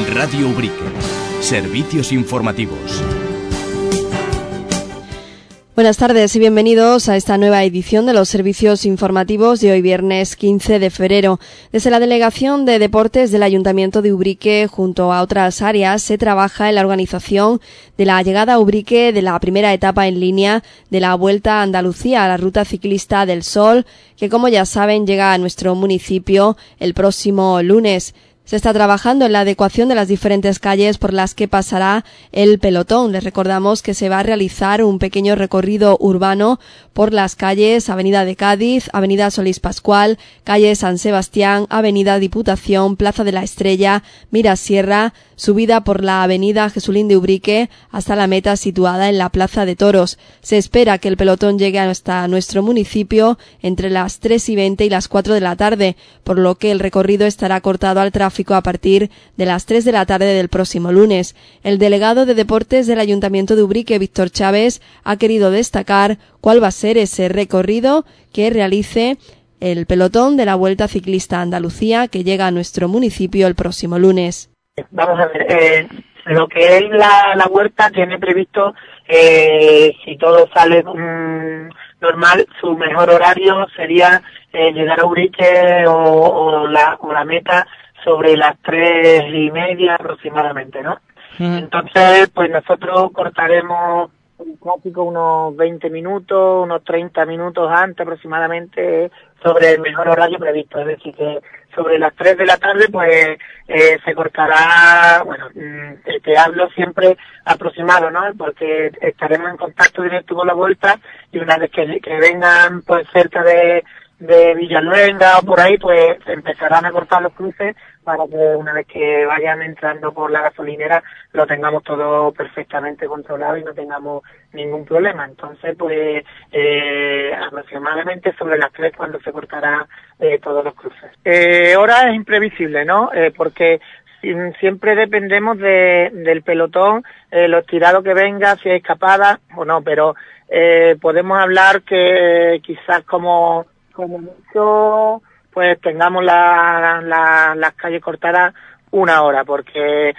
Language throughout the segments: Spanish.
Radio Ubrique. Servicios informativos. Buenas tardes y bienvenidos a esta nueva edición de los servicios informativos de hoy viernes 15 de febrero. Desde la Delegación de Deportes del Ayuntamiento de Ubrique, junto a otras áreas, se trabaja en la organización de la llegada a Ubrique de la primera etapa en línea de la Vuelta a Andalucía, a la Ruta Ciclista del Sol, que como ya saben llega a nuestro municipio el próximo lunes. Se está trabajando en la adecuación de las diferentes calles por las que pasará el pelotón. Les recordamos que se va a realizar un pequeño recorrido urbano por las calles Avenida de Cádiz, Avenida Solís Pascual, calle San Sebastián, Avenida Diputación, Plaza de la Estrella, Mirasierra, subida por la Avenida Jesulín de Ubrique hasta la meta situada en la Plaza de Toros. Se espera que el pelotón llegue hasta nuestro municipio entre las 3:20 y las 4 de la tarde, por lo que el recorrido estará cortado al tráfico a partir de las 3 de la tarde del próximo lunes. El delegado de Deportes del Ayuntamiento de Ubrique, Víctor Chávez, ha querido destacar cuál va a ser ese recorrido que realice el pelotón de la Vuelta Ciclista a Andalucía, que llega a nuestro municipio el próximo lunes. Vamos a ver, lo que es la vuelta tiene previsto, si todo sale normal, su mejor horario sería llegar a Ubrique o la meta sobre las 3:30 aproximadamente, ¿no? Entonces, pues nosotros cortaremos el tráfico unos 20 minutos, unos 30 minutos antes aproximadamente sobre el mejor horario previsto. Es decir, que sobre las 3 de la tarde, pues se cortará, bueno, te hablo siempre aproximado, ¿no? Porque estaremos en contacto directo con la vuelta y una vez que vengan, pues cerca de Villaluenga o por ahí, pues empezarán a cortar los cruces para que una vez que vayan entrando por la gasolinera lo tengamos todo perfectamente controlado y no tengamos ningún problema. Entonces, pues aproximadamente sobre las 3 cuando se cortará todos los cruces. Hora es imprevisible, ¿no? Porque siempre dependemos del pelotón, lo estirado que venga, si hay escapada o no, pero podemos hablar que quizás como mucho, pues tengamos las calles cortadas una hora, porque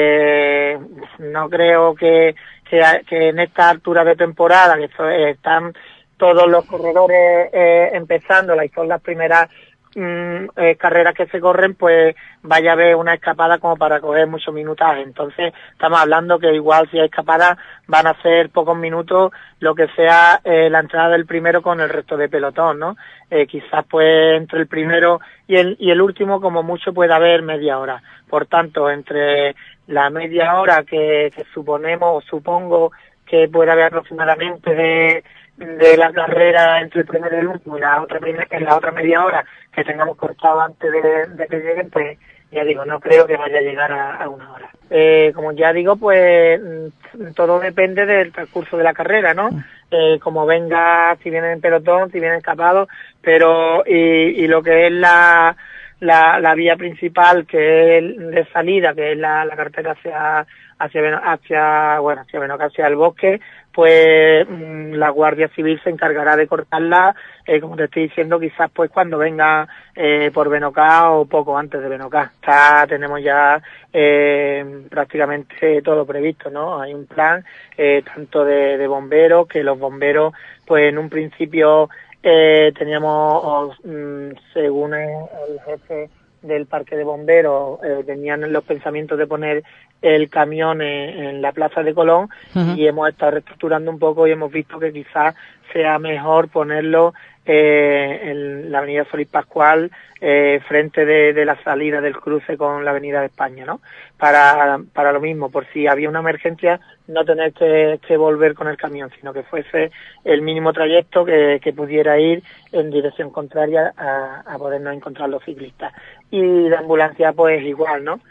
no creo que en esta altura de temporada, que están todos los corredores empezando, y son las primeras carreras que se corren, pues vaya a haber una escapada como para coger muchos minutajes. Entonces estamos hablando que igual si hay escapada van a ser pocos minutos lo que sea la entrada del primero con el resto de pelotón, ¿no? Quizás pues entre el primero y el último como mucho puede haber media hora. Por tanto, entre la media hora que supongo que puede haber aproximadamente de la carrera entre el primero y el último y en la otra media hora que tengamos cortado antes de que lleguen, pues ya digo, no creo que vaya a llegar a una hora. Como ya digo, pues todo depende del transcurso de la carrera, ¿no? Como venga, si viene en pelotón, si viene escapado, pero y lo que es la vía principal, que es de salida, que es la carretera hacia Benoca, hacia el bosque, pues la Guardia Civil se encargará de cortarla, como te estoy diciendo, quizás pues cuando venga por Benoca o poco antes de Benoca. Tenemos ya prácticamente todo previsto, ¿no? Hay un plan tanto de bomberos, que los bomberos pues en un principio teníamos, según el jefe del parque de bomberos, tenían los pensamientos de poner el camión en la Plaza de Colón, y hemos estado reestructurando un poco y hemos visto que quizás sea mejor ponerlo en la Avenida Solís Pascual, frente de la salida del cruce con la Avenida de España, ¿no? Para lo mismo, por si había una emergencia, no tener que volver con el camión, sino que fuese el mínimo trayecto que pudiera ir en dirección contraria a podernos encontrar los ciclistas. Y la ambulancia pues igual, ¿no?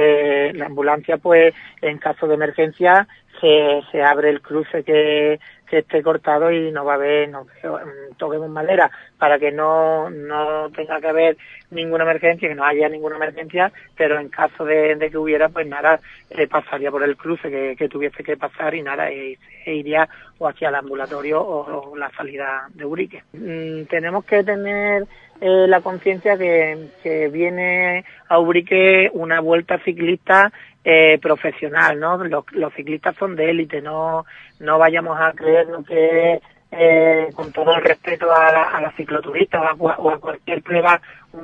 La ambulancia pues en caso de emergencia se abre el cruce que esté cortado y no va a haber, toquemos madera para que no tenga que haber ninguna emergencia, que no haya ninguna emergencia, pero en caso de que hubiera, pues nada, pasaría por el cruce que tuviese que pasar y nada, se iría o hacia el ambulatorio o la salida de Ubrique. Tenemos que tener la conciencia que viene a Ubrique una vuelta ciclista profesional, ¿no? Los ciclistas son de élite, no vayamos a creernos que con todo el respeto a la cicloturista o a cualquier prueba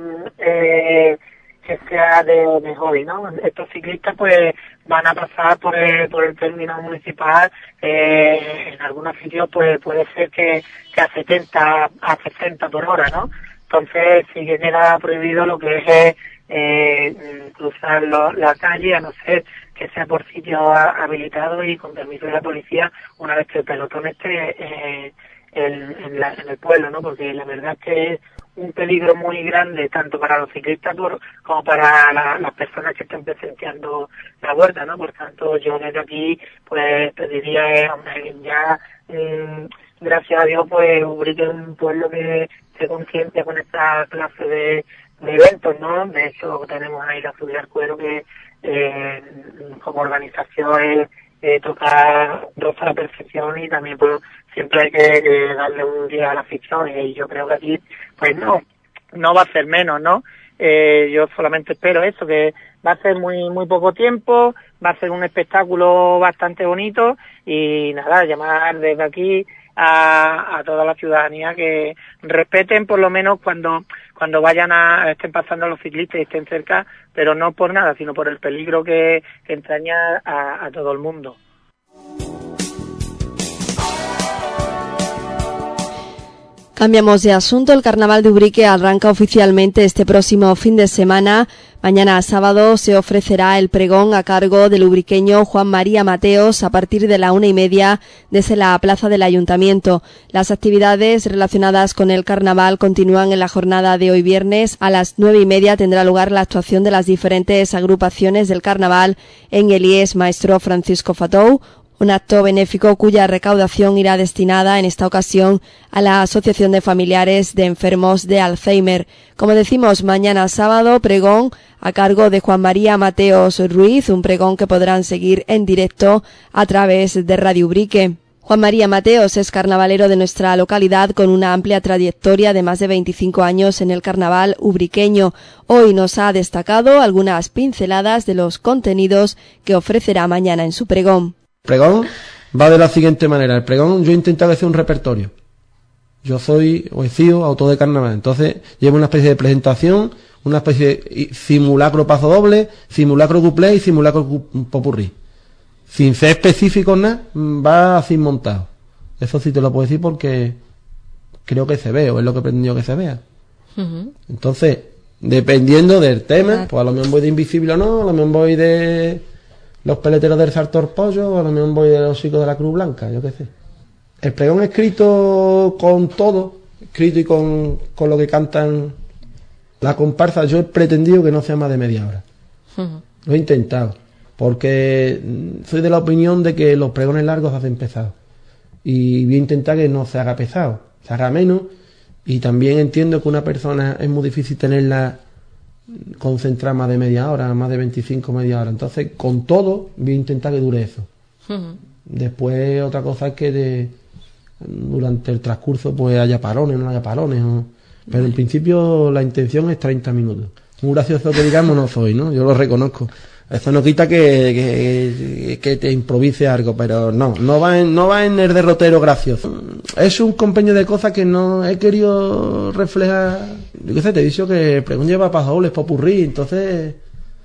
que sea de hobby, ¿no? Estos ciclistas pues van a pasar por el término municipal, en algunos sitios pues puede ser que a 70, a 60 por hora, ¿no? Entonces sí que queda prohibido lo que es cruzar la calle, a no ser que sea por sitio habilitado y con permiso de la policía, una vez que el pelotón esté en el pueblo, ¿no? Porque la verdad es que es un peligro muy grande tanto para los ciclistas como para las personas que están presenciando la vuelta, ¿no? Por tanto, yo desde aquí pues pediría, ya gracias a Dios, pues Ubrique es un pueblo que se conciencia con esta clase de eventos, ¿no? De hecho, tenemos ahí la Subida al Cuero que como organización toca a la perfección, y también pues siempre hay que darle un día a la ficción, y yo creo que aquí pues no va a ser menos, ¿no? Yo solamente espero eso, que va a ser muy poco tiempo, va a ser un espectáculo bastante bonito, y nada, llamar desde aquí a toda la ciudadanía que respeten, por lo menos cuando estén pasando los ciclistas y estén cerca, pero no por nada, sino por el peligro que entraña a todo el mundo. Cambiamos de asunto. El Carnaval de Ubrique arranca oficialmente este próximo fin de semana. Mañana sábado se ofrecerá el pregón a cargo del ubriqueño Juan María Mateos a partir de la 1:30 desde la plaza del Ayuntamiento. Las actividades relacionadas con el Carnaval continúan en la jornada de hoy viernes. A las 9:30 tendrá lugar la actuación de las diferentes agrupaciones del Carnaval en el IES Maestro Francisco Fatou, un acto benéfico cuya recaudación irá destinada en esta ocasión a la Asociación de Familiares de Enfermos de Alzheimer. Como decimos, mañana sábado, pregón a cargo de Juan María Mateos Ruiz, un pregón que podrán seguir en directo a través de Radio Ubrique. Juan María Mateos es carnavalero de nuestra localidad con una amplia trayectoria de más de 25 años en el carnaval ubriqueño. Hoy nos ha destacado algunas pinceladas de los contenidos que ofrecerá mañana en su pregón. El pregón va de la siguiente manera. El pregón, yo he intentado hacer un repertorio. Yo soy o he sido autor de carnaval, entonces llevo una especie de presentación, una especie de simulacro paso doble, simulacro cuplé y simulacro popurrí. Sin ser específico nada, va así montado. Eso sí te lo puedo decir porque creo que se ve, o es lo que he pretendido que se vea. Uh-huh. Entonces, dependiendo del tema, pues a lo mejor voy de Invisible o no, a lo mejor voy de los peleteros del Sartor Pollo, a lo mejor voy de los chicos de la Cruz Blanca, yo qué sé. El pregón escrito con todo, escrito y con lo que cantan la comparsa, yo he pretendido que no sea más de media hora. Uh-huh. Lo he intentado, porque soy de la opinión de que los pregones largos se hacen pesados. Y voy a intentar que no se haga pesado, se haga menos, y también entiendo que una persona es muy difícil tenerla concentrar más de media hora, más de 25 media hora. Entonces, con todo, voy a intentar que dure eso. Uh-huh. Después, otra cosa es que durante el transcurso pues haya parones, no haya parones. Pero en principio la intención es 30 minutos. Muy gracioso que digamos no soy, ¿no? Yo lo reconozco. Eso no quita que te improvise algo, pero no va en el derrotero gracioso. Es un compendio de cosas que no he querido reflejar. Yo qué sé, te he dicho que el pregón lleva pasodobles, popurrí, entonces...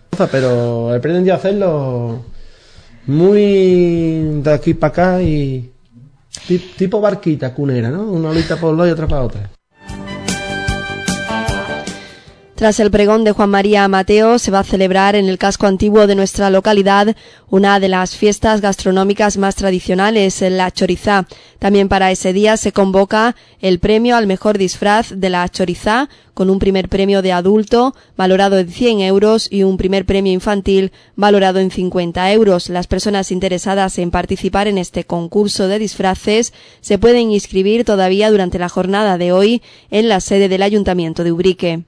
Pero he pretendido hacerlo muy de aquí para acá y... tipo barquita cunera, ¿no? Una olita por un lado y otra para otra. Tras el pregón de Juan María Mateo, se va a celebrar en el casco antiguo de nuestra localidad una de las fiestas gastronómicas más tradicionales, la chorizá. También para ese día se convoca el premio al mejor disfraz de la chorizá, con un primer premio de adulto valorado en 100 euros y un primer premio infantil valorado en 50 euros. Las personas interesadas en participar en este concurso de disfraces se pueden inscribir todavía durante la jornada de hoy en la sede del Ayuntamiento de Ubrique.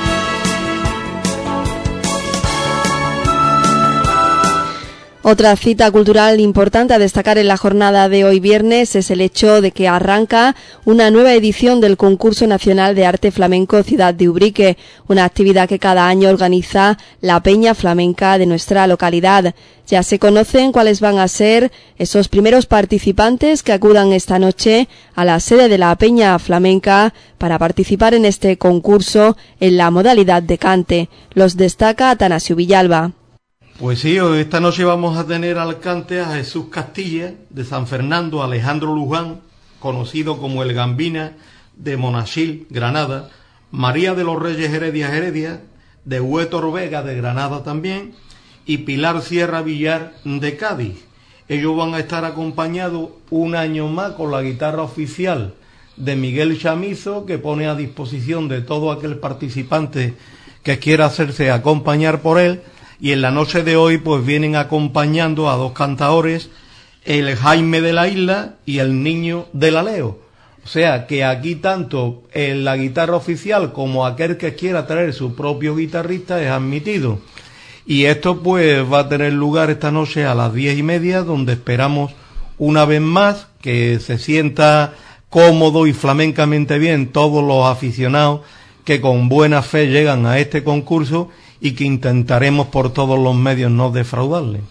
Otra cita cultural importante a destacar en la jornada de hoy viernes es el hecho de que arranca una nueva edición del Concurso Nacional de Arte Flamenco Ciudad de Ubrique, una actividad que cada año organiza la Peña Flamenca de nuestra localidad. Ya se conocen cuáles van a ser esos primeros participantes que acudan esta noche a la sede de la Peña Flamenca para participar en este concurso en la modalidad de cante. Los destaca Atanasio Villalba. Pues sí, esta noche vamos a tener al cante a Jesús Castilla, de San Fernando, Alejandro Luján, conocido como el Gambina, de Monachil, Granada, María de los Reyes Heredia, de Huétor Vega, de Granada también, y Pilar Sierra Villar, de Cádiz. Ellos van a estar acompañados un año más con la guitarra oficial de Miguel Chamizo, que pone a disposición de todo aquel participante que quiera hacerse acompañar por él. Y en la noche de hoy pues vienen acompañando a dos cantadores, el Jaime de la Isla y el Niño de la Leo. O sea que aquí tanto en la guitarra oficial como aquel que quiera traer su propio guitarrista es admitido. Y esto pues va a tener lugar esta noche a las 10:30, donde esperamos una vez más que se sienta cómodo y flamencamente bien todos los aficionados que con buena fe llegan a este concurso y que intentaremos por todos los medios no defraudarle.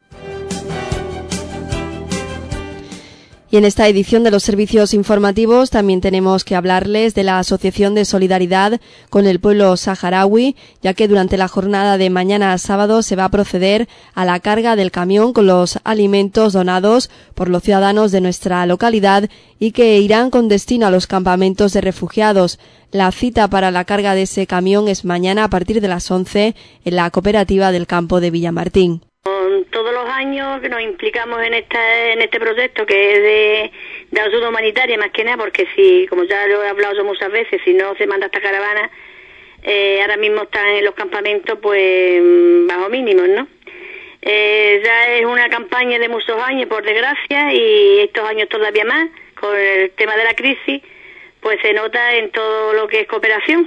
Y en esta edición de los servicios informativos también tenemos que hablarles de la Asociación de Solidaridad con el Pueblo Saharaui, ya que durante la jornada de mañana a sábado se va a proceder a la carga del camión con los alimentos donados por los ciudadanos de nuestra localidad y que irán con destino a los campamentos de refugiados. La cita para la carga de ese camión es mañana a partir de las 11 en la cooperativa del campo de Villamartín. Todos los años que nos implicamos en este proyecto, que es de ayuda humanitaria más que nada, porque si, como ya lo he hablado yo muchas veces, si no se manda esta caravana, ahora mismo están en los campamentos pues bajo mínimos, ¿no? Ya es una campaña de muchos años, por desgracia, y estos años todavía más, con el tema de la crisis, pues se nota en todo lo que es cooperación.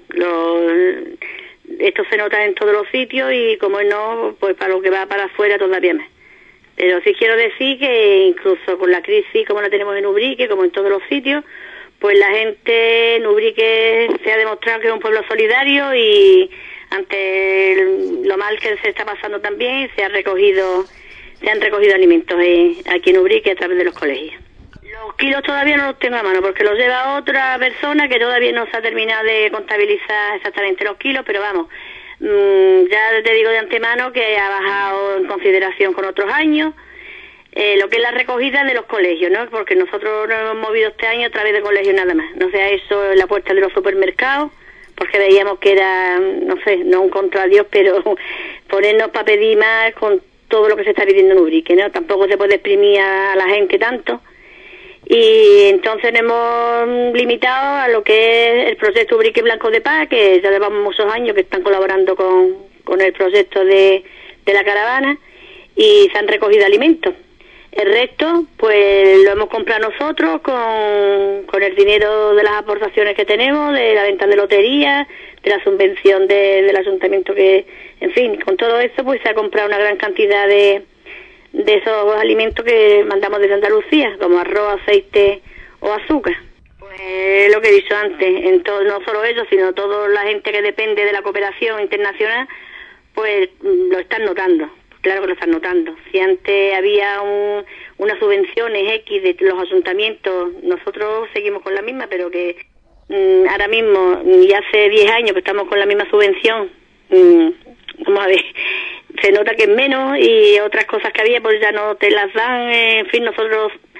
Esto se nota en todos los sitios y, como no, pues para lo que va para afuera todavía más. Pero sí quiero decir que incluso con la crisis, como la tenemos en Ubrique, como en todos los sitios, pues la gente en Ubrique se ha demostrado que es un pueblo solidario y ante lo mal que se está pasando también se han recogido alimentos aquí en Ubrique a través de los colegios. Los kilos todavía no los tengo a mano porque los lleva otra persona que todavía no se ha terminado de contabilizar exactamente los kilos, pero vamos, ya te digo de antemano que ha bajado en consideración con otros años lo que es la recogida de los colegios, ¿no? Porque nosotros nos hemos movido este año a través de colegios nada más, no sea eso en la puerta de los supermercados, porque veíamos que era, no sé, no un contra Dios, pero ponernos para pedir más con todo lo que se está pidiendo en Ubrique, ¿no? Tampoco se puede exprimir a la gente tanto. Y entonces nos hemos limitado a lo que es el proyecto Ubrique Blanco de Paz, que ya llevamos muchos años que están colaborando con el proyecto de la caravana y se han recogido alimentos. El resto, pues lo hemos comprado nosotros con el dinero de las aportaciones que tenemos, de la venta de lotería, de la subvención del ayuntamiento, que, en fin, con todo eso pues se ha comprado una gran cantidad de esos alimentos que mandamos desde Andalucía, como arroz, aceite o azúcar. Pues lo que he dicho antes, no solo ellos, sino toda la gente que depende de la cooperación internacional, pues lo están notando, claro que lo están notando. Si antes había unas subvenciones X de los ayuntamientos, nosotros seguimos con la misma, pero que ahora mismo, y hace 10 años que estamos con la misma subvención, vamos a ver, se nota que es menos y otras cosas que había pues ya no te las dan, en fin, nosotros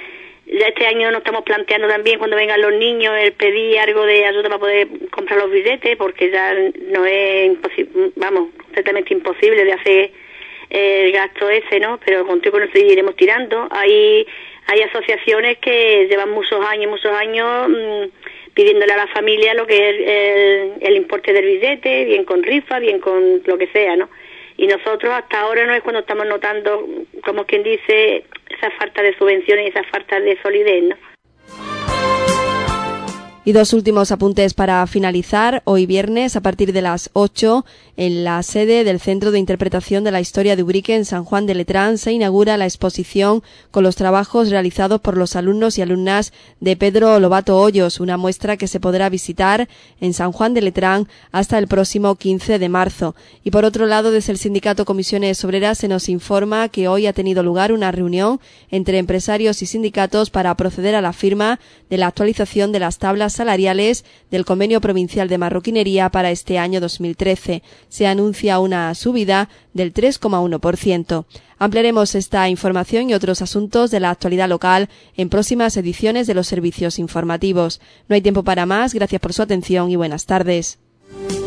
Ya este año nos estamos planteando también, cuando vengan los niños, el pedir algo de ayuda para poder comprar los billetes, porque ya no es completamente imposible de hacer el gasto ese, ¿no? Pero con tiempo nos seguiremos tirando. Hay asociaciones que llevan muchos años pidiéndole a la familia lo que es el importe del billete, bien con rifa, bien con lo que sea, ¿no? Y nosotros hasta ahora no es cuando estamos notando, como quien dice, esa falta de subvenciones y esa falta de solidez, ¿no? Y dos últimos apuntes para finalizar. Hoy viernes, a partir de las 8, en la sede del Centro de Interpretación de la Historia de Ubrique en San Juan de Letrán, se inaugura la exposición con los trabajos realizados por los alumnos y alumnas de Pedro Lobato Hoyos, una muestra que se podrá visitar en San Juan de Letrán hasta el próximo 15 de marzo. Y por otro lado, desde el Sindicato Comisiones Obreras se nos informa que hoy ha tenido lugar una reunión entre empresarios y sindicatos para proceder a la firma de la actualización de las tablas salariales del Convenio Provincial de Marroquinería para este año 2013. Se anuncia una subida del 3,1%. Ampliaremos esta información y otros asuntos de la actualidad local en próximas ediciones de los servicios informativos. No hay tiempo para más. Gracias por su atención y buenas tardes.